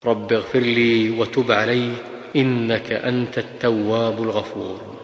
رب اغفر لي وتب علي إنك أنت التواب الغفور.